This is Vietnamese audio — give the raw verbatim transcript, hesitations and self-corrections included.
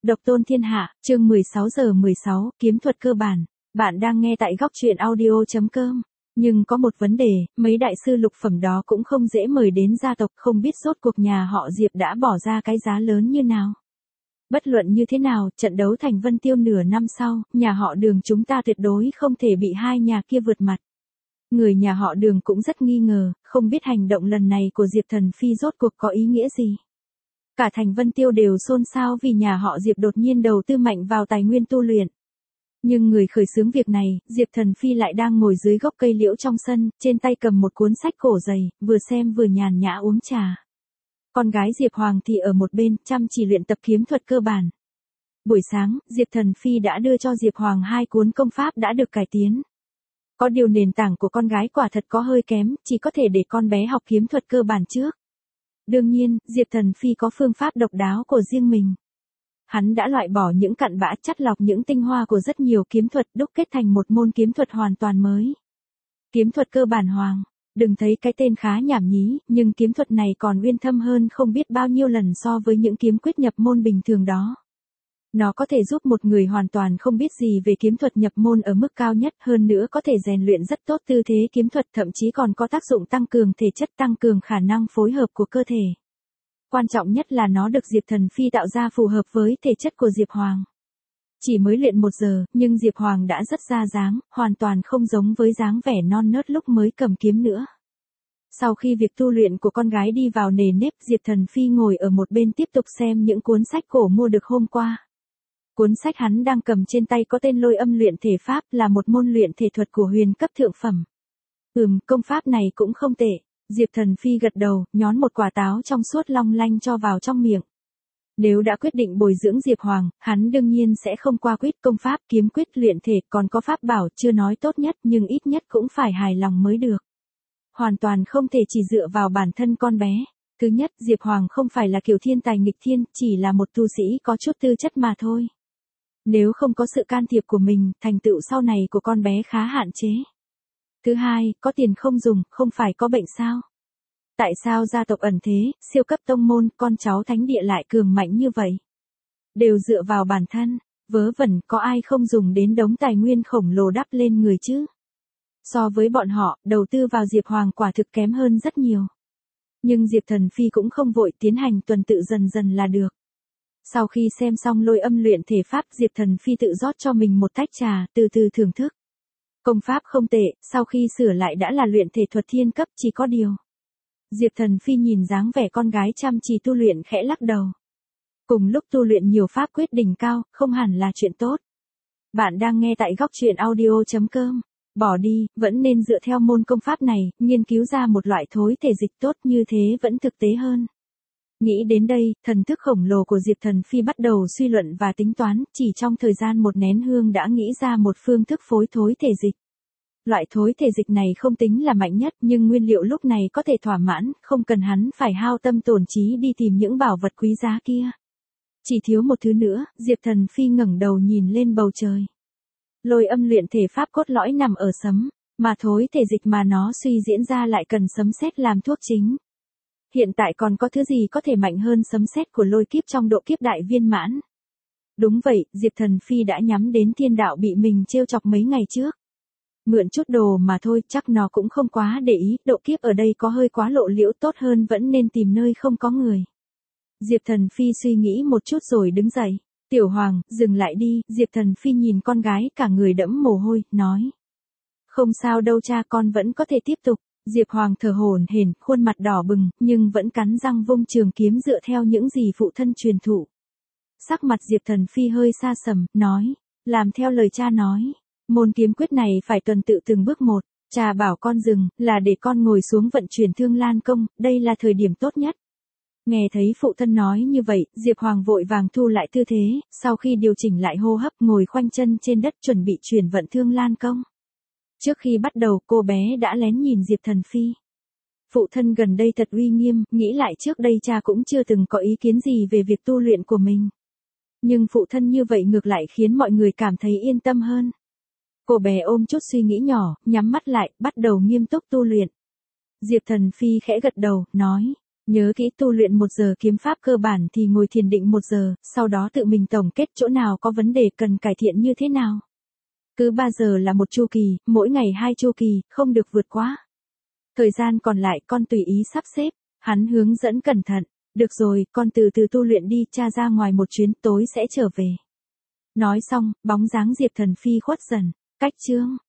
Độc tôn thiên hạ, chương mười sáu giờ mười sáu, kiếm thuật cơ bản. Bạn đang nghe tại góc truyện audio chấm com. Nhưng có một vấn đề, mấy đại sư lục phẩm đó cũng không dễ mời đến gia tộc, không biết rốt cuộc nhà họ Diệp đã bỏ ra cái giá lớn như nào. Bất luận như thế nào, trận đấu Thành Vân Tiêu nửa năm sau, nhà họ Đường chúng ta tuyệt đối không thể bị hai nhà kia vượt mặt. Người nhà họ Đường cũng rất nghi ngờ, không biết hành động lần này của Diệp Thần Phi rốt cuộc có ý nghĩa gì. Cả Thành Vân Tiêu đều xôn xao vì nhà họ Diệp đột nhiên đầu tư mạnh vào tài nguyên tu luyện. Nhưng người khởi xướng việc này, Diệp Thần Phi lại đang ngồi dưới gốc cây liễu trong sân, trên tay cầm một cuốn sách cổ dày, vừa xem vừa nhàn nhã uống trà. Con gái Diệp Hoàng thì ở một bên, chăm chỉ luyện tập kiếm thuật cơ bản. Buổi sáng, Diệp Thần Phi đã đưa cho Diệp Hoàng hai cuốn công pháp đã được cải tiến. Có điều nền tảng của con gái quả thật có hơi kém, chỉ có thể để con bé học kiếm thuật cơ bản trước. Đương nhiên, Diệp Thần Phi có phương pháp độc đáo của riêng mình. Hắn đã loại bỏ những cặn bã, chắt lọc những tinh hoa của rất nhiều kiếm thuật, đúc kết thành một môn kiếm thuật hoàn toàn mới. Kiếm thuật cơ bản Hoàng. Đừng thấy cái tên khá nhảm nhí, nhưng kiếm thuật này còn uyên thâm hơn không biết bao nhiêu lần so với những kiếm quyết nhập môn bình thường đó. Nó có thể giúp một người hoàn toàn không biết gì về kiếm thuật nhập môn ở mức cao nhất, hơn nữa có thể rèn luyện rất tốt tư thế kiếm thuật, thậm chí còn có tác dụng tăng cường thể chất, tăng cường khả năng phối hợp của cơ thể. Quan trọng nhất là nó được Diệp Thần Phi tạo ra phù hợp với thể chất của Diệp Hoàng. Chỉ mới luyện một giờ, nhưng Diệp Hoàng đã rất ra dáng, hoàn toàn không giống với dáng vẻ non nớt lúc mới cầm kiếm nữa. Sau khi việc tu luyện của con gái đi vào nề nếp, Diệp Thần Phi ngồi ở một bên tiếp tục xem những cuốn sách cổ mua được hôm qua. Cuốn sách hắn đang cầm trên tay có tên Lôi Âm Luyện Thể Pháp, là một môn luyện thể thuật của huyền cấp thượng phẩm. Ừm, công pháp này cũng không tệ. Diệp Thần Phi gật đầu, nhón một quả táo trong suốt long lanh cho vào trong miệng. Nếu đã quyết định bồi dưỡng Diệp Hoàng, hắn đương nhiên sẽ không qua quyết công pháp, kiếm quyết, luyện thể, còn có pháp bảo, chưa nói tốt nhất nhưng ít nhất cũng phải hài lòng mới được. Hoàn toàn không thể chỉ dựa vào bản thân con bé. Thứ nhất, Diệp Hoàng không phải là kiểu thiên tài nghịch thiên, chỉ là một tu sĩ có chút tư chất mà thôi. Nếu không có sự can thiệp của mình, thành tựu sau này của con bé khá hạn chế. Thứ hai, có tiền không dùng, không phải có bệnh sao? Tại sao gia tộc ẩn thế, siêu cấp tông môn, con cháu thánh địa lại cường mạnh như vậy? Đều dựa vào bản thân, vớ vẩn, có ai không dùng đến đống tài nguyên khổng lồ đắp lên người chứ? So với bọn họ, đầu tư vào Diệp Hoàng quả thực kém hơn rất nhiều. Nhưng Diệp Thần Phi cũng không vội, tiến hành tuần tự dần dần là được. Sau khi xem xong Lôi Âm Luyện Thể Pháp, Diệp Thần Phi tự rót cho mình một tách trà, từ từ thưởng thức. Công pháp không tệ, sau khi sửa lại đã là luyện thể thuật thiên cấp, chỉ có điều. Diệp Thần Phi nhìn dáng vẻ con gái chăm chỉ tu luyện khẽ lắc đầu. Cùng lúc tu luyện nhiều pháp quyết đỉnh cao, không hẳn là chuyện tốt. Bạn đang nghe tại góc truyện audio chấm com. Bỏ đi, vẫn nên dựa theo môn công pháp này, nghiên cứu ra một loại thối thể dịch tốt, như thế vẫn thực tế hơn. Nghĩ đến đây, thần thức khổng lồ của Diệp Thần Phi bắt đầu suy luận và tính toán, chỉ trong thời gian một nén hương đã nghĩ ra một phương thức phối thối thể dịch. Loại thối thể dịch này không tính là mạnh nhất, nhưng nguyên liệu lúc này có thể thỏa mãn, không cần hắn phải hao tâm tổn trí đi tìm những bảo vật quý giá kia. Chỉ thiếu một thứ nữa, Diệp Thần Phi ngẩng đầu nhìn lên bầu trời. Lôi Âm Luyện Thể Pháp cốt lõi nằm ở sấm, mà thối thể dịch mà nó suy diễn ra lại cần sấm sét làm thuốc chính. Hiện tại còn có thứ gì có thể mạnh hơn sấm sét của lôi kiếp trong độ kiếp đại viên mãn? Đúng vậy, Diệp Thần Phi đã nhắm đến thiên đạo bị mình trêu chọc mấy ngày trước. Mượn chút đồ mà thôi, chắc nó cũng không quá để ý, độ kiếp ở đây có hơi quá lộ liễu, tốt hơn vẫn nên tìm nơi không có người. Diệp Thần Phi suy nghĩ một chút rồi đứng dậy. Tiểu Hoàng, dừng lại đi, Diệp Thần Phi nhìn con gái cả người đẫm mồ hôi, nói. Không sao đâu cha, con vẫn có thể tiếp tục. Diệp Hoàng thở hổn hển, khuôn mặt đỏ bừng, nhưng vẫn cắn răng vung trường kiếm dựa theo những gì phụ thân truyền thụ. Sắc mặt Diệp Thần Phi hơi xa sầm, nói. Làm theo lời cha nói. Môn kiếm quyết này phải tuần tự từng bước một. Cha bảo con dừng, là để con ngồi xuống vận chuyển Thương Lan Công, đây là thời điểm tốt nhất. Nghe thấy phụ thân nói như vậy, Diệp Hoàng vội vàng thu lại tư thế, sau khi điều chỉnh lại hô hấp, ngồi khoanh chân trên đất chuẩn bị chuyển vận Thương Lan Công. Trước khi bắt đầu, cô bé đã lén nhìn Diệp Thần Phi. Phụ thân gần đây thật uy nghiêm, nghĩ lại trước đây cha cũng chưa từng có ý kiến gì về việc tu luyện của mình. Nhưng phụ thân như vậy ngược lại khiến mọi người cảm thấy yên tâm hơn. Cô bé ôm chút suy nghĩ nhỏ, nhắm mắt lại, bắt đầu nghiêm túc tu luyện. Diệp Thần Phi khẽ gật đầu, nói. Nhớ kỹ tu luyện một giờ kiếm pháp cơ bản thì ngồi thiền định một giờ, sau đó tự mình tổng kết chỗ nào có vấn đề cần cải thiện như thế nào. Cứ ba giờ là một chu kỳ, mỗi ngày hai chu kỳ, không được vượt quá. Thời gian còn lại con tùy ý sắp xếp, hắn hướng dẫn cẩn thận. Được rồi, con từ từ tu luyện đi, cha ra ngoài một chuyến, tối sẽ trở về. Nói xong, bóng dáng Diệp Thần phi khuất dần. Cách chương